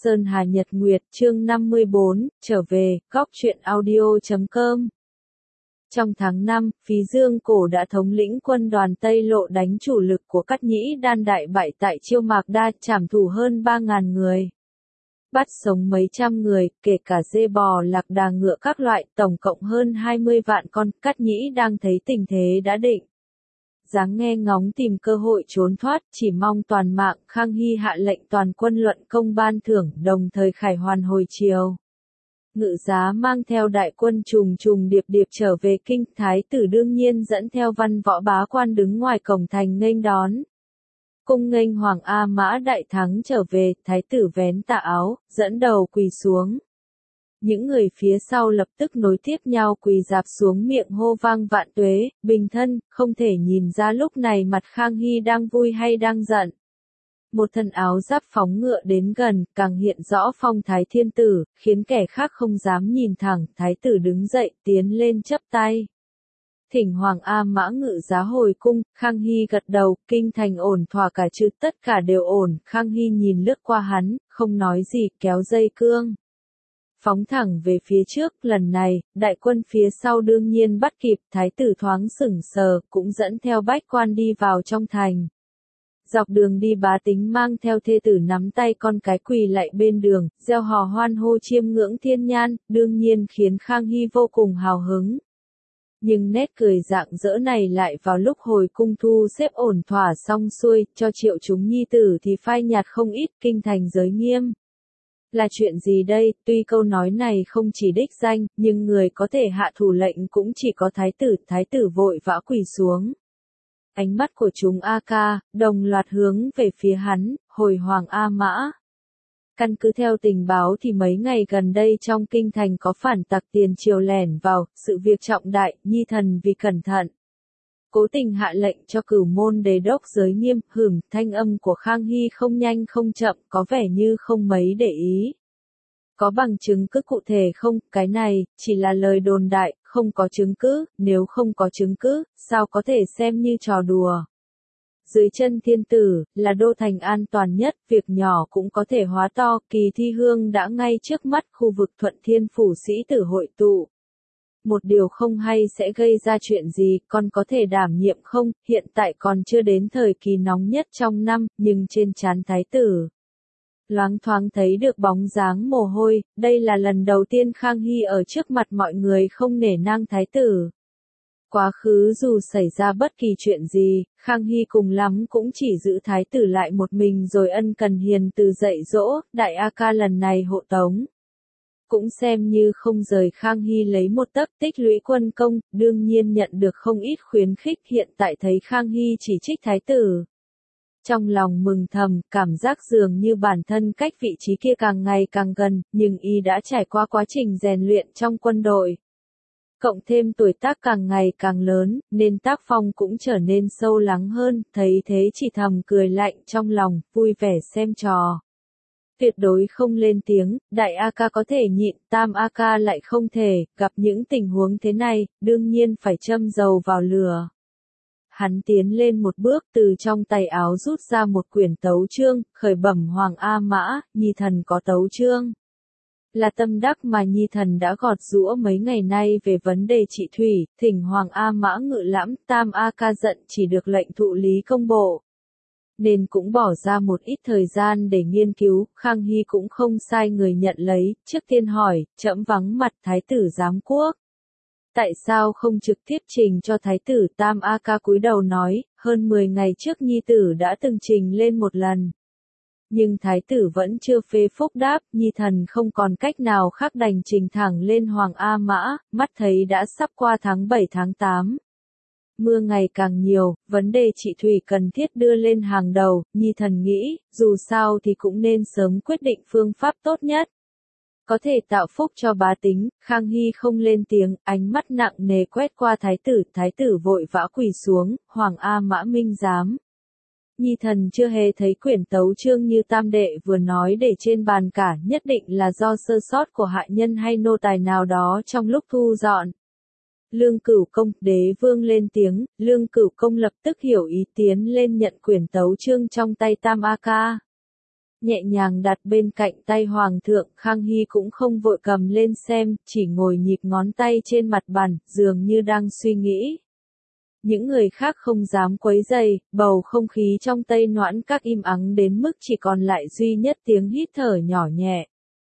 Sơn Hà Nhật Nguyệt chương 54, trở về, góc truyện audio.com. Trong tháng 5, Phí Dương Cổ đã thống lĩnh quân đoàn Tây Lộ đánh chủ lực của Cát Nhĩ Đan đại bại tại Chiêu Mạc Đa, trảm thủ hơn 3.000 người. Bắt sống mấy trăm người, kể cả dê bò lạc đà ngựa các loại, tổng cộng hơn 20 vạn con. Cát Nhĩ đang thấy tình thế đã định, dáng nghe ngóng tìm cơ hội trốn thoát, chỉ mong toàn mạng. Khang Hy hạ lệnh toàn quân luận công ban thưởng, đồng thời khải hoàn hồi triều. Ngự giá mang theo đại quân trùng trùng điệp điệp trở về kinh. Thái tử đương nhiên dẫn theo văn võ bá quan đứng ngoài cổng thành nghênh đón. Cung nghênh Hoàng A Mã đại thắng trở về, thái tử vén tà áo, dẫn đầu quỳ xuống. Những người phía sau lập tức nối tiếp nhau quỳ rạp xuống miệng hô vang vạn tuế, bình thân. Không thể nhìn ra lúc này mặt Khang Hy đang vui hay đang giận. Một thân áo giáp phóng ngựa đến gần, càng hiện rõ phong thái thiên tử, khiến kẻ khác không dám nhìn thẳng. Thái tử đứng dậy, tiến lên chắp tay. Thỉnh Hoàng A Mã ngự giá hồi cung. Khang Hy gật đầu, kinh thành ổn thỏa cả chứ? Tất cả đều ổn. Khang Hy nhìn lướt qua hắn, không nói gì, kéo dây cương, phóng thẳng về phía trước. Lần này, đại quân phía sau đương nhiên bắt kịp. Thái tử thoáng sững sờ, cũng dẫn theo bách quan đi vào trong thành. Dọc đường đi bá tính mang theo thê tử nắm tay con cái quỳ lạy bên đường, reo hò hoan hô chiêm ngưỡng thiên nhan, đương nhiên khiến Khang Hy vô cùng hào hứng. Nhưng nét cười rạng rỡ này lại vào lúc hồi cung thu xếp ổn thỏa xong xuôi, cho triệu chúng nhi tử thì phai nhạt không ít. Kinh thành giới nghiêm. Là chuyện gì đây? Tuy câu nói này không chỉ đích danh, nhưng người có thể hạ thủ lệnh cũng chỉ có thái tử. Thái tử vội vã quỳ xuống. Ánh mắt của chúng A Ca đồng loạt hướng về phía hắn, hồi Hoàng A Mã. Căn cứ theo tình báo thì mấy ngày gần đây trong kinh thành có phản tặc tiền triều lẻn vào, sự việc trọng đại. Nhi thần vì cẩn thận, cố tình hạ lệnh cho Cửu Môn Đế đốc giới nghiêm. Thanh âm của Khang Hy không nhanh không chậm, có vẻ như không mấy để ý. Có bằng chứng cứ cụ thể không? Cái này chỉ là lời đồn đại, không có chứng cứ. Nếu không có chứng cứ, sao có thể xem như trò đùa? Dưới chân thiên tử, là đô thành an toàn nhất, việc nhỏ cũng có thể hóa to. Kỳ thi hương đã ngay trước mắt, khu vực Thuận Thiên phủ sĩ tử hội tụ. Một điều không hay sẽ gây ra chuyện gì, con có thể đảm nhiệm không? Hiện tại còn chưa đến thời kỳ nóng nhất trong năm, nhưng trên trán thái tử loáng thoáng thấy được bóng dáng mồ hôi. Đây là lần đầu tiên Khang Hy ở trước mặt mọi người không nể nang thái tử. Quá khứ dù xảy ra bất kỳ chuyện gì, Khang Hy cùng lắm cũng chỉ giữ thái tử lại một mình rồi ân cần hiền từ dạy dỗ. Đại A Ca lần này hộ tống, cũng xem như không rời Khang Hy lấy một tấc, tích lũy quân công, đương nhiên nhận được không ít khuyến khích. Hiện tại thấy Khang Hy chỉ trích thái tử, trong lòng mừng thầm, cảm giác dường như bản thân cách vị trí kia càng ngày càng gần, nhưng y đã trải qua quá trình rèn luyện trong quân đội. Cộng thêm tuổi tác càng ngày càng lớn, nên tác phong cũng trở nên sâu lắng hơn. Thấy thế chỉ thầm cười lạnh trong lòng, vui vẻ xem trò. Tuyệt đối không lên tiếng. Đại A Ca có thể nhịn, Tam A Ca lại không thể. Gặp những tình huống thế này, đương nhiên phải châm dầu vào lửa. Hắn tiến lên một bước, từ trong tay áo rút ra một quyển tấu chương, khởi bẩm Hoàng A Mã. Nhi thần có tấu chương. Là tâm đắc mà Nhi thần đã gọt giũa mấy ngày nay về vấn đề trị thủy, thỉnh Hoàng A Mã ngự lãm. Tam A Ca giận chỉ được lệnh thụ lý công bộ, nên cũng bỏ ra một ít thời gian để nghiên cứu. Khang Hy cũng không sai người nhận lấy, trước tiên hỏi, trẫm vắng mặt thái tử giám quốc, tại sao không trực tiếp trình cho thái tử? Tam A Ca cúi đầu nói, hơn 10 ngày trước nhi tử đã từng trình lên một lần. Nhưng thái tử vẫn chưa phê phúc đáp, nhi thần không còn cách nào khác đành trình thẳng lên Hoàng A Mã. Mắt thấy đã sắp qua tháng 7 tháng 8. Mưa ngày càng nhiều, vấn đề trị thủy cần thiết đưa lên hàng đầu. Nhi thần nghĩ, dù sao thì cũng nên sớm quyết định phương pháp tốt nhất, có thể tạo phúc cho bá tính. Khang Hy không lên tiếng, ánh mắt nặng nề quét qua thái tử vội vã quỳ xuống. Hoàng A Mã minh giám, Nhi thần chưa hề thấy quyển tấu chương như tam đệ vừa nói để trên bàn cả, nhất định là do sơ sót của hạ nhân hay nô tài nào đó trong lúc thu dọn. Lương Cửu Công, đế vương lên tiếng. Lương Cửu Công lập tức hiểu ý, tiến lên nhận quyển tấu chương trong tay Tam A Ca. nhẹ nhàng đặt bên cạnh tay hoàng thượng. Khang Hy cũng không vội cầm lên xem, chỉ ngồi nhịp ngón tay trên mặt bàn, dường như đang suy nghĩ. Những người khác không dám quấy rầy, bầu không khí trong Tây Noãn Các im ắng đến mức chỉ còn lại duy nhất tiếng hít thở nhỏ nhẹ.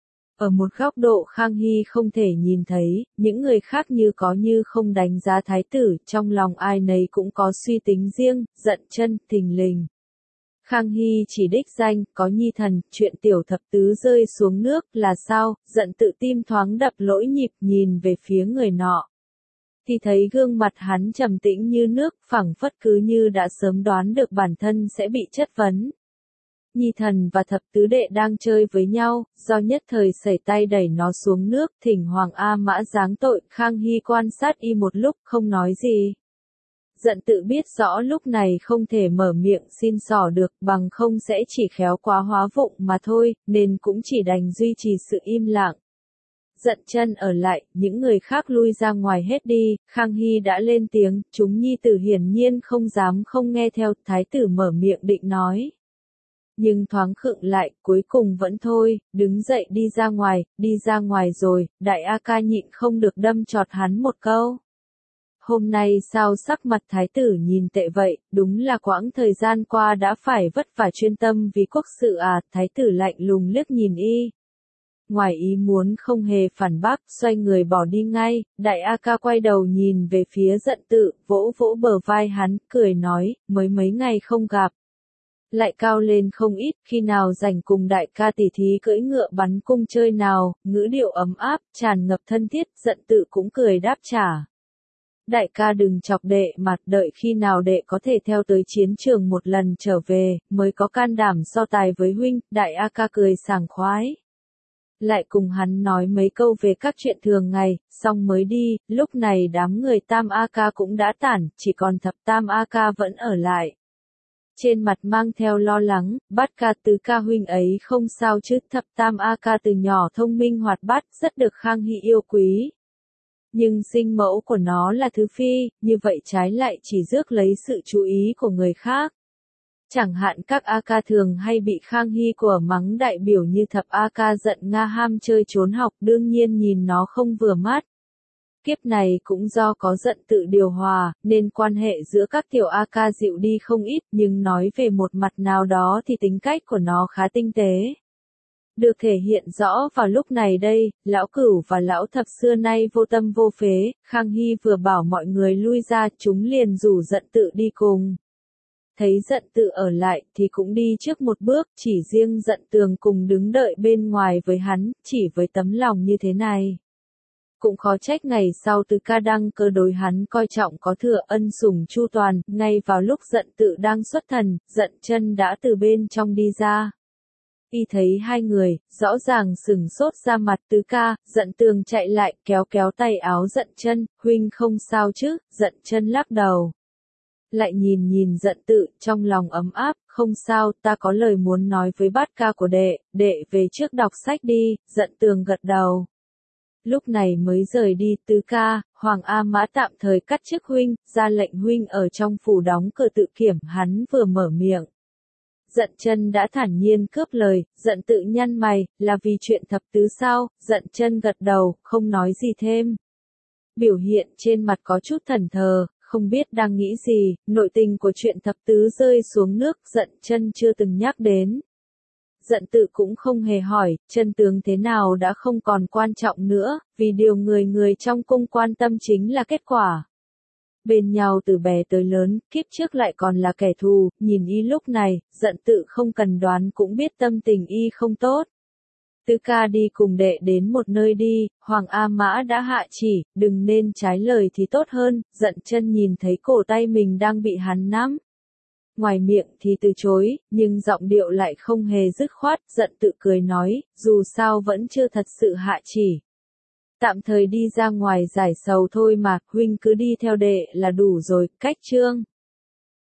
Ở một góc độ Khang Hy không thể nhìn thấy, những người khác như có như không đánh giá thái tử, trong lòng ai nấy cũng có suy tính riêng, Dận Chân, thình lình. Khang Hy chỉ đích danh, có nhi thần, chuyện tiểu thập tứ rơi xuống nước, là sao, Dận Tự tim thoáng đập lỗi nhịp nhìn về phía người nọ. Thì thấy gương mặt hắn trầm tĩnh như nước, phảng phất cứ như đã sớm đoán được bản thân sẽ bị chất vấn. Nhi thần và thập tứ đệ đang chơi với nhau, do nhất thời sẩy tay đẩy nó xuống nước, thỉnh Hoàng A Mã giáng tội. Khang Hy quan sát y một lúc không nói gì. Dận Tự biết rõ lúc này không thể mở miệng xin xỏ được, bằng không sẽ chỉ khéo quá hóa vụng mà thôi, nên cũng chỉ đành duy trì sự im lặng. Dận Chân ở lại, những người khác lui ra ngoài hết đi. Khang Hy đã lên tiếng, chúng nhi tử hiển nhiên không dám không nghe theo. Thái tử mở miệng định nói, nhưng thoáng khựng lại, cuối cùng vẫn thôi, đứng dậy đi ra ngoài rồi. Đại A Ca nhịn không được đâm chọt hắn một câu. Hôm nay sao sắc mặt thái tử nhìn tệ vậy, đúng là quãng thời gian qua đã phải vất vả chuyên tâm vì quốc sự à. Thái tử lạnh lùng liếc nhìn y. Ngoài ý muốn không hề phản bác, xoay người bỏ đi ngay. Đại A Ca quay đầu nhìn về phía Dận Tự, vỗ vỗ bờ vai hắn, cười nói, mới mấy ngày không gặp. Lại cao lên không ít, khi nào rảnh cùng đại ca tỉ thí cưỡi ngựa bắn cung chơi nào. Ngữ điệu ấm áp, tràn ngập thân thiết. Dận Tự cũng cười đáp trả. Đại ca đừng chọc đệ mặt, đợi khi nào đệ có thể theo tới chiến trường một lần trở về, mới có can đảm so tài với huynh. Đại A Ca cười sảng khoái. Lại cùng hắn nói mấy câu về các chuyện thường ngày, xong mới đi. Lúc này đám người Tam A Ca cũng đã tản, chỉ còn Thập Tam A Ca vẫn ở lại. Trên mặt mang theo lo lắng, Bát Ca Tứ Ca huynh ấy không sao chứ. Thập Tam A Ca từ nhỏ thông minh hoạt bát, rất được Khang Hy yêu quý. Nhưng sinh mẫu của nó là thứ phi, như vậy trái lại chỉ rước lấy sự chú ý của người khác. Chẳng hạn các A Ca thường hay bị Khang Hy của mắng, đại biểu như Thập A Ca giận Nga ham chơi trốn học, đương nhiên nhìn nó không vừa mắt. Kiếp này cũng do có Dận Tự điều hòa, nên quan hệ giữa các tiểu A Ca dịu đi không ít, nhưng nói về một mặt nào đó thì tính cách của nó khá tinh tế. Được thể hiện rõ vào lúc này đây, lão Cửu và lão Thập xưa nay vô tâm vô phế. Khang Hy vừa bảo mọi người lui ra, chúng liền rủ Dận Tự đi cùng. Thấy Dận Tự ở lại thì cũng đi trước một bước, chỉ riêng Dận Tường cùng đứng đợi bên ngoài với hắn, chỉ với tấm lòng như thế này. Cũng khó trách ngày sau Tứ Ca đăng cơ đối hắn coi trọng có thừa, ân sủng chu toàn. Ngay vào lúc Dận Tự đang xuất thần, Dận Chân đã từ bên trong đi ra. Y thấy hai người, rõ ràng sừng sốt ra mặt. Tứ Ca. Dận Tường chạy lại, kéo kéo tay áo Dận Chân, huynh không sao chứ? Dận Chân lắc đầu. Lại nhìn Dận Tự, trong lòng ấm áp, không sao, ta có lời muốn nói với Bát Ca của đệ, đệ về trước đọc sách đi. Dận Tường gật đầu. Lúc này mới rời đi. Tứ Ca, Hoàng A Mã tạm thời cắt chức huynh, ra lệnh huynh ở trong phủ đóng cửa tự kiểm. Hắn vừa mở miệng, Dận Chân đã thản nhiên cướp lời. Dận Tự nhăn mày, là vì chuyện thập tứ sao? Dận Chân gật đầu, không nói gì thêm. Biểu hiện trên mặt có chút thẫn thờ, không biết đang nghĩ gì. Nội tình của chuyện thập tứ rơi xuống nước, Dận Chân chưa từng nhắc đến. Dận Tự cũng không hề hỏi, chân tướng thế nào đã không còn quan trọng nữa, vì điều người trong cung quan tâm chính là kết quả. Bên nhau từ bé tới lớn, kiếp trước lại còn là kẻ thù. Nhìn y lúc này, Dận Tự không cần đoán cũng biết tâm tình y không tốt. Tứ Ca đi cùng đệ đến một nơi đi, Hoàng A Mã đã hạ chỉ, đừng nên trái lời thì tốt hơn. Dận Chân nhìn thấy cổ tay mình đang bị hắn nắm. Ngoài miệng thì từ chối, nhưng giọng điệu lại không hề dứt khoát. Dận Tự cười nói, dù sao vẫn chưa thật sự hạ chỉ. Tạm thời đi ra ngoài giải sầu thôi mà, huynh cứ đi theo đệ là đủ rồi. Cách chương